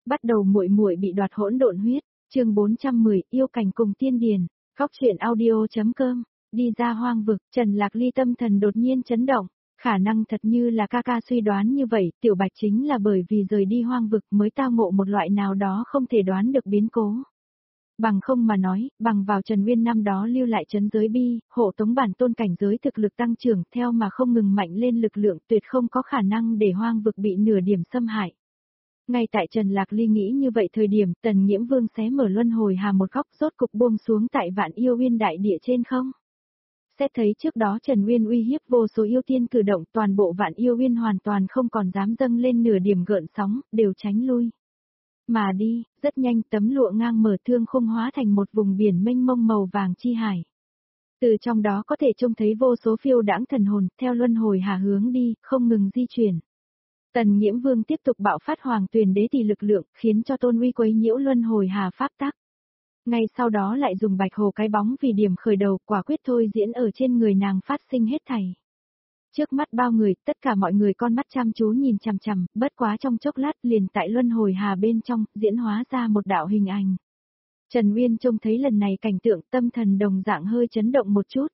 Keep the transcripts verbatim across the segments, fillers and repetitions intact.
Bắt đầu muội muội bị đoạt hỗn độn huyết, chương bốn trăm mười, yêu cảnh cùng tiên điền. Góc truyện audio.com. Đi ra hoang vực, Trần Lạc Ly tâm thần đột nhiên chấn động, khả năng thật như là ca ca suy đoán như vậy, Tiểu Bạch chính là bởi vì rời đi hoang vực mới tao ngộ một loại nào đó không thể đoán được biến cố. Bằng không mà nói, bằng vào Trần Nguyên năm đó lưu lại trấn giới bi, hộ tống bản tôn cảnh giới thực lực tăng trưởng theo mà không ngừng mạnh lên lực lượng tuyệt không có khả năng để hoang vực bị nửa điểm xâm hại. Ngay tại Trần Lạc Ly nghĩ như vậy thời điểm, Tần Nghiễm Vương xé mở luân hồi hà một góc rốt cục buông xuống tại Vạn Yêu Uyên đại địa trên không. Xét thấy trước đó Trần Nguyên uy hiếp vô số yêu tiên cử động, toàn bộ Vạn Yêu Uyên hoàn toàn không còn dám dâng lên nửa điểm gợn sóng, đều tránh lui. Mà đi, rất nhanh tấm lụa ngang mở thương khung hóa thành một vùng biển mênh mông màu vàng chi hải. Từ trong đó có thể trông thấy vô số phiêu đãng thần hồn, theo luân hồi hà hướng đi, không ngừng di chuyển. Tần Nghiễm Vương tiếp tục bạo phát hoàng tuyền đế tỷ lực lượng, khiến cho tôn uy quấy nhiễu luân hồi hà pháp tắc. Ngay sau đó lại dùng bạch hồ cái bóng vì điểm khởi đầu, quả quyết thôi diễn ở trên người nàng phát sinh hết thảy. Trước mắt bao người, tất cả mọi người con mắt chăm chú nhìn chằm chằm, bất quá trong chốc lát liền tại luân hồi hà bên trong, diễn hóa ra một đạo hình ảnh. Trần Uyên trông thấy lần này cảnh tượng tâm thần đồng dạng hơi chấn động một chút.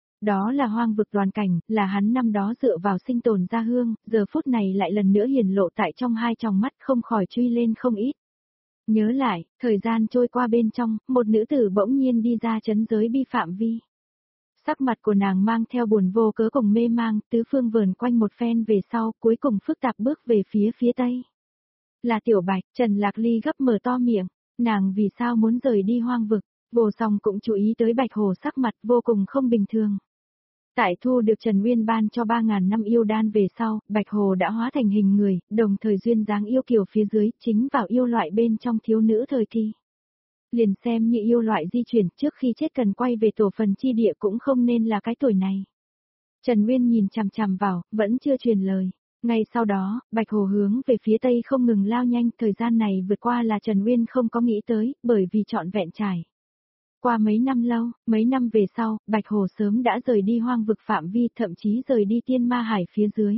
Đó là hoang vực đoàn cảnh, là hắn năm đó dựa vào sinh tồn ra hương, giờ phút này lại lần nữa hiển lộ tại trong hai tròng mắt không khỏi truy lên không ít. Nhớ lại, thời gian trôi qua bên trong, một nữ tử bỗng nhiên đi ra trấn giới bi phạm vi. Sắc mặt của nàng mang theo buồn vô cớ cùng mê mang, tứ phương vờn quanh một phen về sau, cuối cùng phức tạp bước về phía phía tây. Là Tiểu Bạch, Trần Lạc Ly gấp mở to miệng, nàng vì sao muốn rời đi hoang vực, Vô Song cũng chú ý tới Bạch Hồ sắc mặt vô cùng không bình thường. Tại thu được Trần Nguyên ban cho ba ngàn năm yêu đan về sau, Bạch Hồ đã hóa thành hình người, đồng thời duyên dáng yêu kiều phía dưới, chính vào yêu loại bên trong thiếu nữ thời kỳ. Liền xem như yêu loại di chuyển trước khi chết cần quay về tổ phần chi địa cũng không nên là cái tuổi này. Trần Nguyên nhìn chằm chằm vào, vẫn chưa truyền lời. Ngay sau đó, Bạch Hồ hướng về phía tây không ngừng lao nhanh, thời gian này vượt qua là Trần Nguyên không có nghĩ tới, bởi vì trọn vẹn trải. Qua mấy năm lâu, mấy năm về sau, Bạch Hồ sớm đã rời đi hoang vực phạm vi, thậm chí rời đi tiên ma hải phía dưới.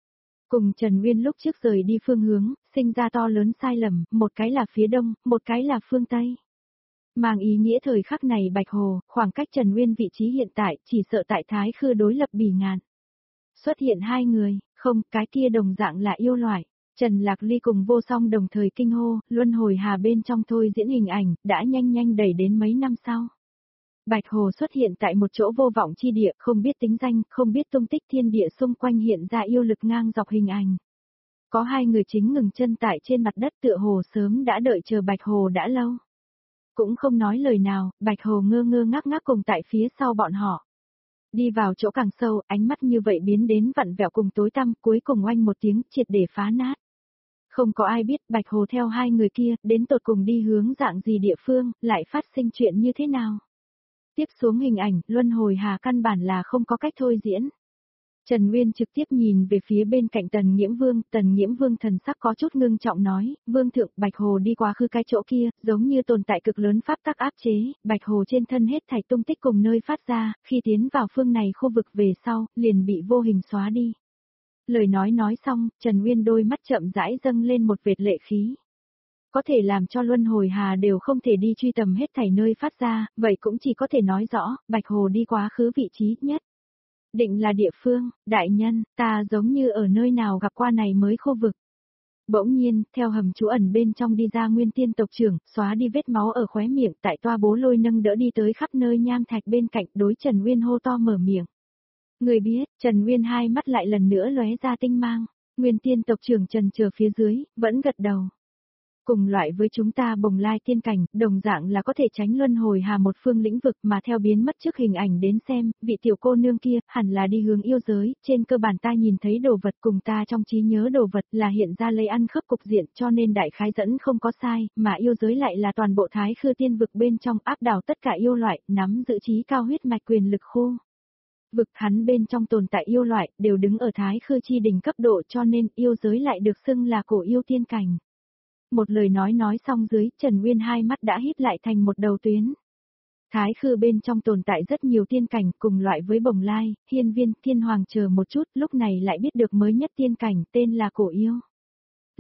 Cùng Trần Nguyên lúc trước rời đi phương hướng, sinh ra to lớn sai lầm, một cái là phía đông, một cái là phương tây. Mang ý nghĩa thời khắc này Bạch Hồ, khoảng cách Trần Nguyên vị trí hiện tại, chỉ sợ tại Thái Khư đối lập bỉ ngạn. Xuất hiện hai người, không, cái kia đồng dạng là yêu loại. Trần Lạc Ly cùng Vô Song đồng thời kinh hô, luân hồi hà bên trong thôi diễn hình ảnh, đã nhanh nhanh đẩy đến mấy năm sau. Bạch Hồ xuất hiện tại một chỗ vô vọng chi địa, không biết tính danh, không biết tung tích thiên địa xung quanh hiện ra yêu lực ngang dọc hình ảnh. Có hai người chính ngừng chân tại trên mặt đất tựa hồ sớm đã đợi chờ Bạch Hồ đã lâu. Cũng không nói lời nào, Bạch Hồ ngơ ngơ ngác ngác cùng tại phía sau bọn họ. Đi vào chỗ càng sâu, ánh mắt như vậy biến đến vặn vẹo cùng tối tăm, cuối cùng oanh một tiếng triệt để phá nát. Không có ai biết Bạch Hồ theo hai người kia, đến tột cùng đi hướng dạng gì địa phương, lại phát sinh chuyện như thế nào. Tiếp xuống hình ảnh, luân hồi hà căn bản là không có cách thôi diễn. Trần Nguyên trực tiếp nhìn về phía bên cạnh Tần Nghiễm Vương, Tần Nghiễm Vương thần sắc có chút ngưng trọng nói, Vương thượng, Bạch Hồ đi qua khứ cái chỗ kia, giống như tồn tại cực lớn pháp tắc áp chế, Bạch Hồ trên thân hết thảy tung tích cùng nơi phát ra, khi tiến vào phương này khu vực về sau, liền bị vô hình xóa đi. Lời nói nói xong, Trần Nguyên đôi mắt chậm rãi dâng lên một vệt lệ khí. Có thể làm cho luân hồi hà đều không thể đi truy tầm hết thảy nơi phát ra, vậy cũng chỉ có thể nói rõ, Bạch Hồ đi quá khứ vị trí nhất. Định là địa phương, đại nhân, ta giống như ở nơi nào gặp qua này mới khu vực. Bỗng nhiên, theo hầm trú ẩn bên trong đi ra Nguyên Tiên tộc trưởng, xóa đi vết máu ở khóe miệng, tại toa bố lôi nâng đỡ đi tới khắp nơi nham thạch bên cạnh, đối Trần Nguyên hô to mở miệng. Người biết, Trần Nguyên hai mắt lại lần nữa lóe ra tinh mang, Nguyên Tiên tộc trưởng trần chờ phía dưới, vẫn gật đầu. Cùng loại với chúng ta bồng lai tiên cảnh, đồng dạng là có thể tránh luân hồi hà một phương lĩnh vực mà theo biến mất trước hình ảnh đến xem, vị tiểu cô nương kia, hẳn là đi hướng yêu giới, trên cơ bản ta nhìn thấy đồ vật cùng ta trong trí nhớ đồ vật là hiện ra lấy ăn khớp cục diện cho nên đại khái dẫn không có sai, mà yêu giới lại là toàn bộ Thái Khư tiên vực bên trong áp đảo tất cả yêu loại, nắm giữ trí cao huyết mạch quyền lực khu. Vực hắn bên trong tồn tại yêu loại, đều đứng ở Thái Khư chi đỉnh cấp độ cho nên yêu giới lại được xưng là cổ yêu tiên cảnh. Một lời nói nói xong dưới, Trần Nguyên hai mắt đã híp lại thành một đầu tuyến. Thái Khư bên trong tồn tại rất nhiều tiên cảnh cùng loại với bồng lai, hiên viên, thiên hoàng chờ một chút, lúc này lại biết được mới nhất tiên cảnh tên là cổ yêu.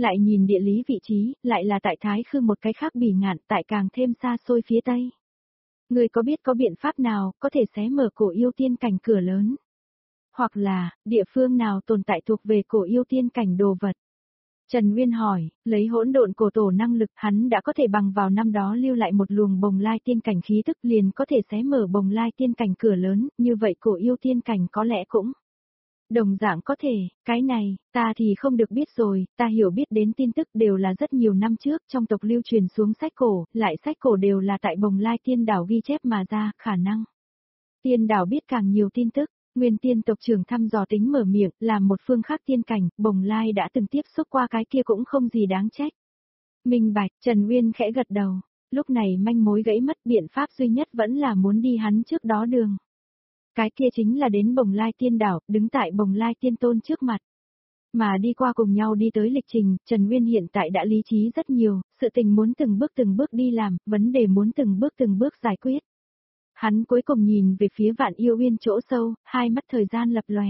lại nhìn địa lý vị trí, lại là tại Thái Khư một cái khác bỉ ngạn tại càng thêm xa xôi phía Tây. Người có biết có biện pháp nào có thể xé mở cổ yêu tiên cảnh cửa lớn? Hoặc là, địa phương nào tồn tại thuộc về cổ yêu tiên cảnh đồ vật? Trần Nguyên hỏi, lấy hỗn độn cổ tổ năng lực hắn đã có thể bằng vào năm đó lưu lại một luồng bồng lai tiên cảnh khí tức liền có thể xé mở bồng lai tiên cảnh cửa lớn, như vậy cổ yêu tiên cảnh có lẽ cũng đồng dạng có thể, cái này, ta thì không được biết rồi, ta hiểu biết đến tin tức đều là rất nhiều năm trước trong tộc lưu truyền xuống sách cổ, lại sách cổ đều là tại bồng lai tiên đảo ghi chép mà ra, khả năng. Tiên đảo biết càng nhiều tin tức, nguyên tiên tộc trưởng thăm dò tính mở miệng, làm một phương khác tiên cảnh, bồng lai đã từng tiếp xúc qua cái kia cũng không gì đáng trách. Minh bạch, Trần Nguyên khẽ gật đầu, lúc này manh mối gãy mất biện pháp duy nhất vẫn là muốn đi hắn trước đó đường. Cái kia chính là đến bồng lai tiên đảo, đứng tại bồng lai tiên tôn trước mặt. Mà đi qua cùng nhau đi tới lịch trình, Trần Nguyên hiện tại đã lý trí rất nhiều, sự tình muốn từng bước từng bước đi làm, vấn đề muốn từng bước từng bước giải quyết. Hắn cuối cùng nhìn về phía Vạn Yêu Uyên chỗ sâu, hai mắt thời gian lập lòe.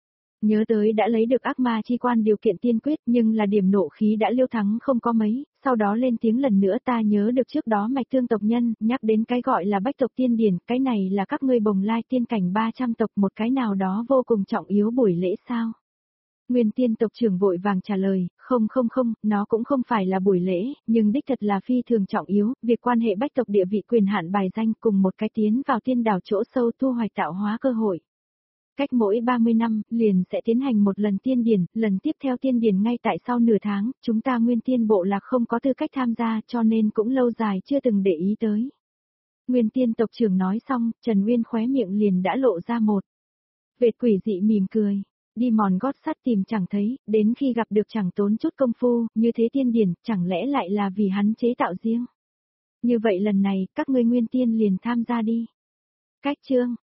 Nhớ tới đã lấy được ác ma chi quan điều kiện tiên quyết nhưng là điểm nộ khí đã liêu thắng không có mấy, sau đó lên tiếng lần nữa ta nhớ được trước đó mạch thương tộc nhân, nhắc đến cái gọi là bách tộc tiên điển, cái này là các ngươi bồng lai tiên cảnh ba trăm tộc một cái nào đó vô cùng trọng yếu buổi lễ sao. Nguyên tiên tộc trưởng vội vàng trả lời, không không không, nó cũng không phải là buổi lễ, nhưng đích thật là phi thường trọng yếu, việc quan hệ bách tộc địa vị quyền hạn bài danh cùng một cái tiến vào tiên đảo chỗ sâu thu hoạch tạo hóa cơ hội. Cách mỗi ba mươi năm, liền sẽ tiến hành một lần tiên điển, lần tiếp theo tiên điển ngay tại sau nửa tháng, chúng ta nguyên tiên bộ lạc không có tư cách tham gia cho nên cũng lâu dài chưa từng để ý tới. Nguyên tiên tộc trưởng nói xong, Trần Nguyên khóe miệng liền đã lộ ra một vệt quỷ dị mỉm cười. Đi mòn gót sắt tìm chẳng thấy, đến khi gặp được chẳng tốn chút công phu, như thế tiên điển, chẳng lẽ lại là vì hắn chế tạo riêng. Như vậy lần này, các ngươi nguyên tiên liền tham gia đi. Cách chương